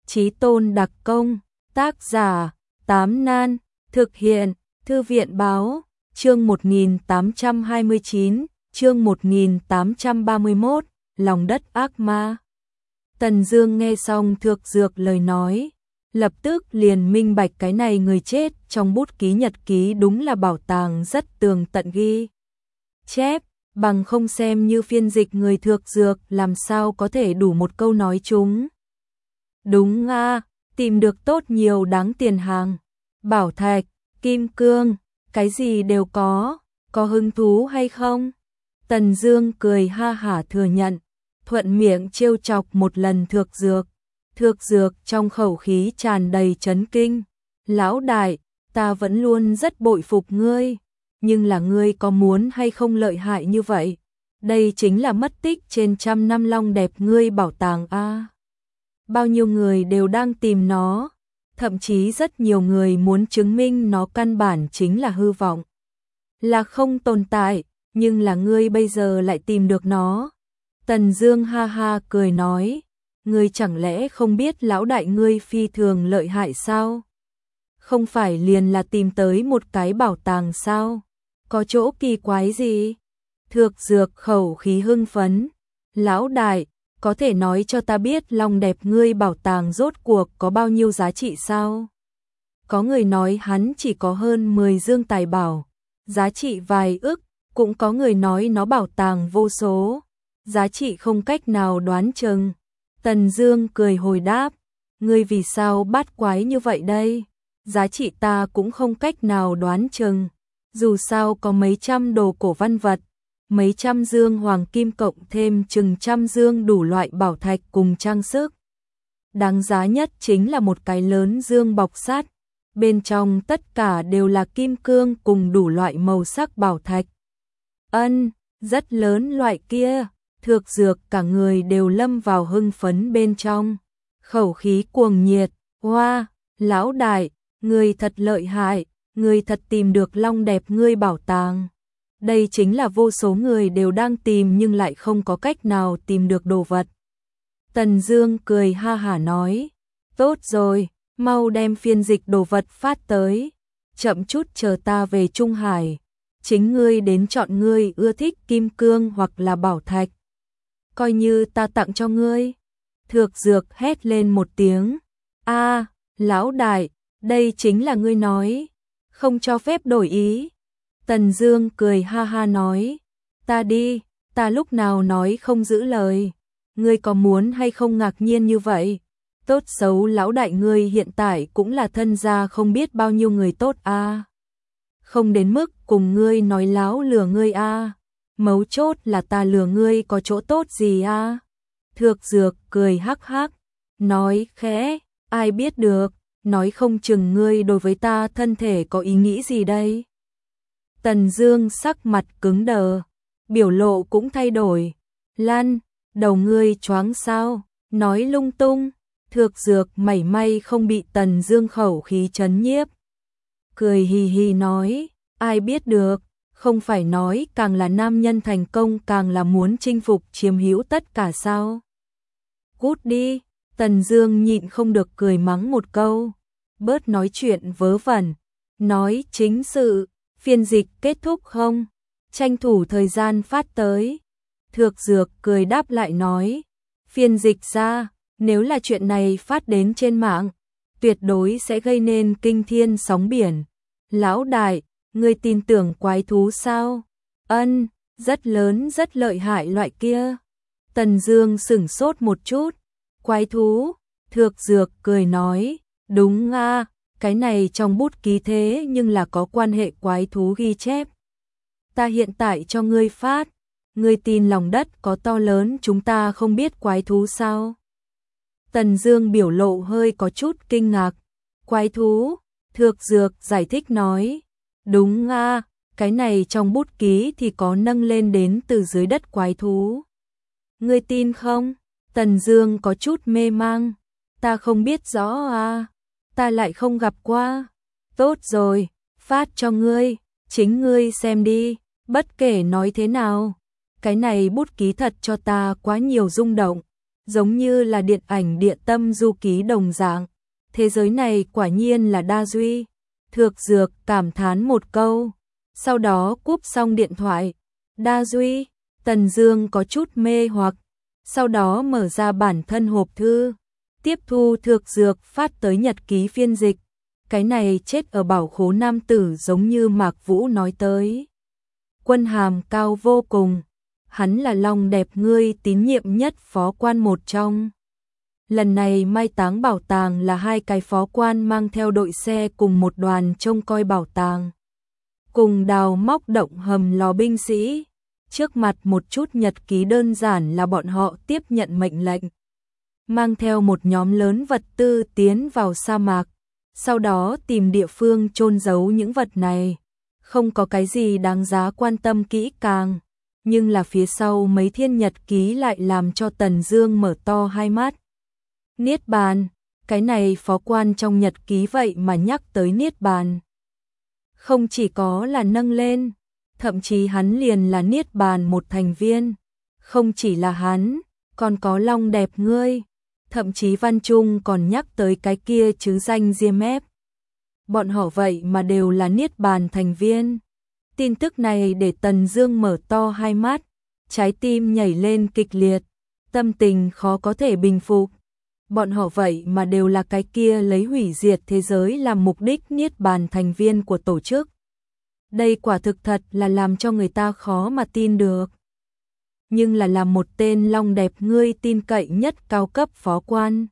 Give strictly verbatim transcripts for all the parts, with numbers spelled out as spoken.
Chí tôn đặc công, tác giả, Tám Nan, thực hiện, Thư viện báo, chương một nghìn tám trăm hai mươi chín, chương một nghìn tám trăm ba mươi mốt, lòng đất ác ma. Tần Dương nghe xong Thược Dược lời nói, lập tức liền minh bạch cái này người chết trong bút ký nhật ký đúng là bảo tàng rất tường tận ghi chép, bằng không xem như phiên dịch người Thược Dược làm sao có thể đủ một câu nói chúng. Đúng a, tìm được tốt nhiều đáng tiền hàng, bảo thạch, kim cương, cái gì đều có, có hứng thú hay không? Tần Dương cười ha hả thừa nhận, thuận miệng trêu chọc một lần Thược Dược. Thược Dược trong khẩu khí tràn đầy chấn kinh, lão đại, ta vẫn luôn rất bội phục ngươi, nhưng là ngươi có muốn hay không lợi hại như vậy? Đây chính là mất tích trên trăm năm long đẹp ngươi bảo tàng a. Bao nhiêu người đều đang tìm nó, thậm chí rất nhiều người muốn chứng minh nó căn bản chính là hư vọng, là không tồn tại, nhưng là ngươi bây giờ lại tìm được nó. Tần Dương ha ha cười nói, ngươi chẳng lẽ không biết lão đại ngươi phi thường lợi hại sao? Không phải liền là tìm tới một cái bảo tàng sao? Có chỗ kỳ quái gì? Thược Dược khẩu khí hưng phấn, lão đại, có thể nói cho ta biết long đẹp ngươi bảo tàng rốt cuộc có bao nhiêu giá trị sao? Có người nói hắn chỉ có hơn mười dương tài bảo, giá trị vài ức, cũng có người nói nó bảo tàng vô số, giá trị không cách nào đoán chừng. Tần Dương cười hồi đáp, ngươi vì sao bát quái như vậy đây? Giá trị ta cũng không cách nào đoán chừng, dù sao có mấy trăm đồ cổ văn vật, mấy trăm dương hoàng kim cộng thêm chừng trăm dương đủ loại bảo thạch cùng trang sức. Đáng giá nhất chính là một cái lớn dương bọc sắt, bên trong tất cả đều là kim cương cùng đủ loại màu sắc bảo thạch. Ân, rất lớn loại kia. Thược Dược cả người đều lâm vào hưng phấn bên trong, khẩu khí cuồng nhiệt, hoa, lão đại, ngươi thật lợi hại, ngươi thật tìm được long đẹp ngươi bảo tàng. Đây chính là vô số người đều đang tìm nhưng lại không có cách nào tìm được đồ vật. Tần Dương cười ha hả nói, tốt rồi, mau đem phiên dịch đồ vật phát tới, chậm chút chờ ta về Trung Hải, chính ngươi đến chọn ngươi ưa thích kim cương hoặc là bảo thạch. Coi như ta tặng cho ngươi. Thược Dược hét lên một tiếng, a, lão đại, đây chính là ngươi nói, không cho phép đổi ý. Tần Dương cười ha ha nói, ta đi, ta lúc nào nói không giữ lời, ngươi có muốn hay không ngạc nhiên như vậy? Tốt xấu lão đại ngươi hiện tại cũng là thân gia không biết bao nhiêu người tốt a. Không đến mức cùng ngươi nói láo lừa ngươi a. Mấu chốt là ta lừa ngươi có chỗ tốt gì a? Thược Dược cười hắc hắc, nói khẽ, ai biết được, nói không chừng ngươi đối với ta thân thể có ý nghĩ gì đây? Tần Dương sắc mặt cứng đờ, biểu lộ cũng thay đổi, Lan, đầu ngươi choáng sao, nói lung tung. Thược Dược mảy may không bị Tần Dương khẩu khí chấn nhiếp, cười hì hì nói, ai biết được. Không phải nói càng là nam nhân thành công càng là muốn chinh phục chiếm hữu tất cả sao? Cút đi, Tần Dương nhịn không được cười mắng một câu, bớt nói chuyện vớ vẩn, nói chính sự, phiên dịch kết thúc không? Tranh thủ thời gian phát tới. Thược Dược cười đáp lại nói, phiên dịch ra, nếu là chuyện này phát đến trên mạng, tuyệt đối sẽ gây nên kinh thiên sóng biển. Lão đại, ngươi tin tưởng quái thú sao? Ân, rất lớn rất lợi hại loại kia. Tần Dương sững sốt một chút, quái thú? Thược Dược cười nói, đúng a, cái này trong bút ký thế nhưng là có quan hệ quái thú ghi chép. Ta hiện tại cho ngươi phát, ngươi tin lòng đất có to lớn chúng ta không biết quái thú sao? Tần Dương biểu lộ hơi có chút kinh ngạc, quái thú? Thược Dược giải thích nói, đúng a, cái này trong bút ký thì có nâng lên đến từ dưới đất quái thú. Ngươi tin không? Tần Dương có chút mê mang, ta không biết rõ a, ta lại không gặp qua. Tốt rồi, phát cho ngươi, chính ngươi xem đi, bất kể nói thế nào, cái này bút ký thật cho ta quá nhiều rung động, giống như là điện ảnh Địa Tâm Du Ký đồng dạng. Thế giới này quả nhiên là đa duy. Thược Dược cảm thán một câu, sau đó cúp xong điện thoại. Đa duy, Tần Dương có chút mê hoặc, sau đó mở ra bản thân hộp thư, tiếp thu Thược Dược phát tới nhật ký phiên dịch. Cái này chết ở bảo khố nam tử giống như Mạc Vũ nói tới. Quân hàm cao vô cùng, hắn là lòng đẹp ngươi tín nhiệm nhất phó quan một trong. Lần này mai táng bảo tàng là hai cái phó quan mang theo đội xe cùng một đoàn trông coi bảo tàng. Cùng đào móc động hầm lò binh sĩ. Trước mặt một chút nhật ký đơn giản là bọn họ tiếp nhận mệnh lệnh. Mang theo một nhóm lớn vật tư tiến vào sa mạc. Sau đó tìm địa phương chôn giấu những vật này. Không có cái gì đáng giá quan tâm kỹ càng. Nhưng là phía sau mấy thiên nhật ký lại làm cho Tần Dương mở to hai mắt. Niết bàn, cái này phó quan trong nhật ký vậy mà nhắc tới Niết bàn. Không chỉ có là nâng lên, thậm chí hắn liền là Niết bàn một thành viên. Không chỉ là hắn, còn có Long đẹp ngươi, thậm chí Văn Trung còn nhắc tới cái kia chứ danh Diêm Ép. Bọn họ vậy mà đều là Niết bàn thành viên. Tin tức này để Tần Dương mở to hai mắt, trái tim nhảy lên kịch liệt, tâm tình khó có thể bình phục. Bọn họ vậy mà đều là cái kia lấy hủy diệt thế giới làm mục đích Niết bàn thành viên của tổ chức. Đây quả thực thật là làm cho người ta khó mà tin được. Nhưng là làm một tên Long đẹp ngươi tin cậy nhất cao cấp phó quan.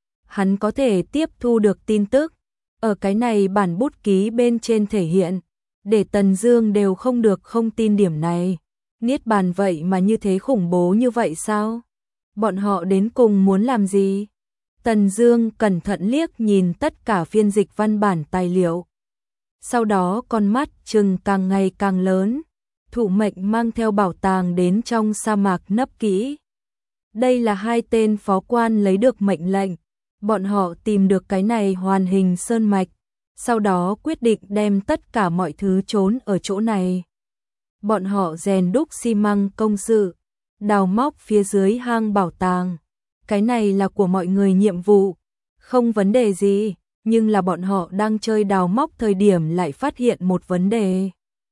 Hắn có thể tiếp thu được tin tức, ở cái này bản bút ký bên trên thể hiện, để Tần Dương đều không được không tin điểm này. Niết bàn vậy mà như thế khủng bố như vậy sao? Bọn họ đến cùng muốn làm gì? Tần Dương cẩn thận liếc nhìn tất cả phiên dịch văn bản tài liệu. Sau đó con mắt trừng càng ngày càng lớn, thủ mệnh mang theo bảo tàng đến trong sa mạc nấp kỹ. Đây là hai tên phó quan lấy được mệnh lệnh, bọn họ tìm được cái này hoàn hình sơn mạch, sau đó quyết định đem tất cả mọi thứ trốn ở chỗ này. Bọn họ rèn đúc xi măng công sự, đào móc phía dưới hang bảo tàng. Cái này là của mọi người nhiệm vụ, không vấn đề gì, nhưng là bọn họ đang chơi đào móc thời điểm lại phát hiện một vấn đề.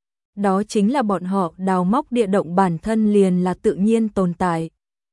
Đó chính là bọn họ đào móc địa động bản thân liền là tự nhiên tồn tại.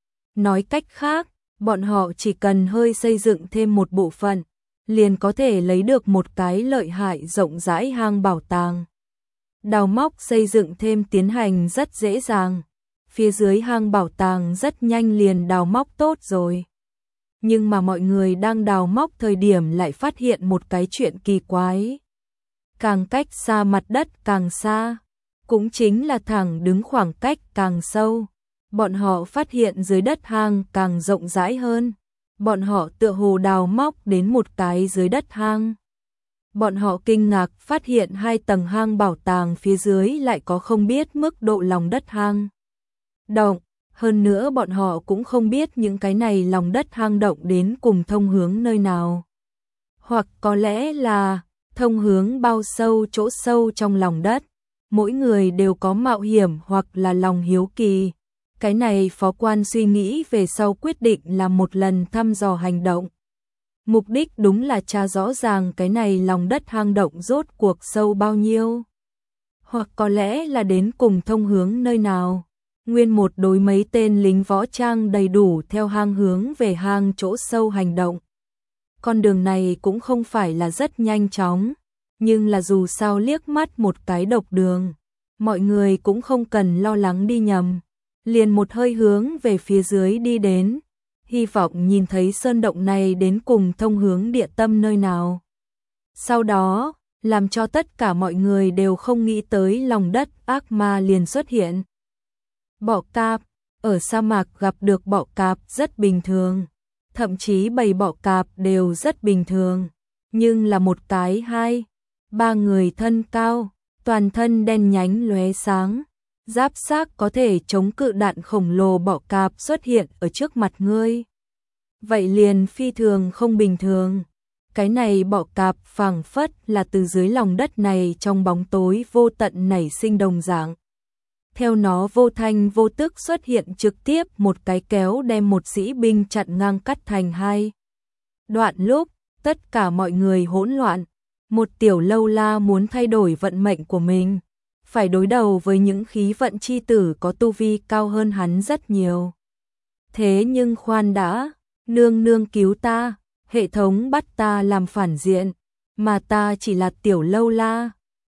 Nói cách khác, bọn họ chỉ cần hơi xây dựng thêm một bộ phận, liền có thể lấy được một cái lợi hại rộng rãi hang bảo tàng. Đào móc xây dựng thêm tiến hành rất dễ dàng. Phía dưới hang bảo tàng rất nhanh liền đào móc tốt rồi. Nhưng mà mọi người đang đào móc thời điểm lại phát hiện một cái chuyện kỳ quái. Càng cách xa mặt đất càng xa, cũng chính là thẳng đứng khoảng cách càng sâu. Bọn họ phát hiện dưới đất hang càng rộng rãi hơn. Bọn họ tựa hồ đào móc đến một cái dưới đất hang. Bọn họ kinh ngạc phát hiện hai tầng hang bảo tàng phía dưới lại có không biết mức độ lòng đất hang động, hơn nữa bọn họ cũng không biết những cái này lòng đất hang động đến cùng thông hướng nơi nào. Hoặc có lẽ là thông hướng bao sâu chỗ sâu trong lòng đất. Mỗi người đều có mạo hiểm hoặc là lòng hiếu kỳ. Cái này phó quan suy nghĩ về sau quyết định là một lần thăm dò hành động. Mục đích đúng là tra rõ ràng cái này lòng đất hang động rốt cuộc sâu bao nhiêu. Hoặc có lẽ là đến cùng thông hướng nơi nào. Nguyên một đối mấy tên lính võ trang đầy đủ theo hang hướng về hang chỗ sâu hành động. Con đường này cũng không phải là rất nhanh chóng, nhưng là dù sao liếc mắt một cái độc đường, mọi người cũng không cần lo lắng đi nhầm, liền một hơi hướng về phía dưới đi đến, hy vọng nhìn thấy sơn động này đến cùng thông hướng địa tâm nơi nào. Sau đó, làm cho tất cả mọi người đều không nghĩ tới lòng đất ác ma liền xuất hiện. Bọ cạp, ở sa mạc gặp được bọ cạp rất bình thường, thậm chí bầy bọ cạp đều rất bình thường, nhưng là một cái hai, ba người thân cao, toàn thân đen nhánh lóe sáng, giáp xác có thể chống cự đạn khổng lồ bọ cạp xuất hiện ở trước mặt ngươi. Vậy liền phi thường không bình thường. Cái này bọ cạp phảng phất là từ dưới lòng đất này trong bóng tối vô tận nảy sinh đồng dạng. theo nó vô thanh vô tức xuất hiện trực tiếp một cái kéo đem một sĩ binh chặn ngang cắt thành hai. Đoạn lúc, tất cả mọi người hỗn loạn, một tiểu lâu la muốn thay đổi vận mệnh của mình, phải đối đầu với những khí vận chi tử có tu vi cao hơn hắn rất nhiều. Thế nhưng khoan đã, nương nương cứu ta, hệ thống bắt ta làm phản diện, mà ta chỉ là tiểu lâu la,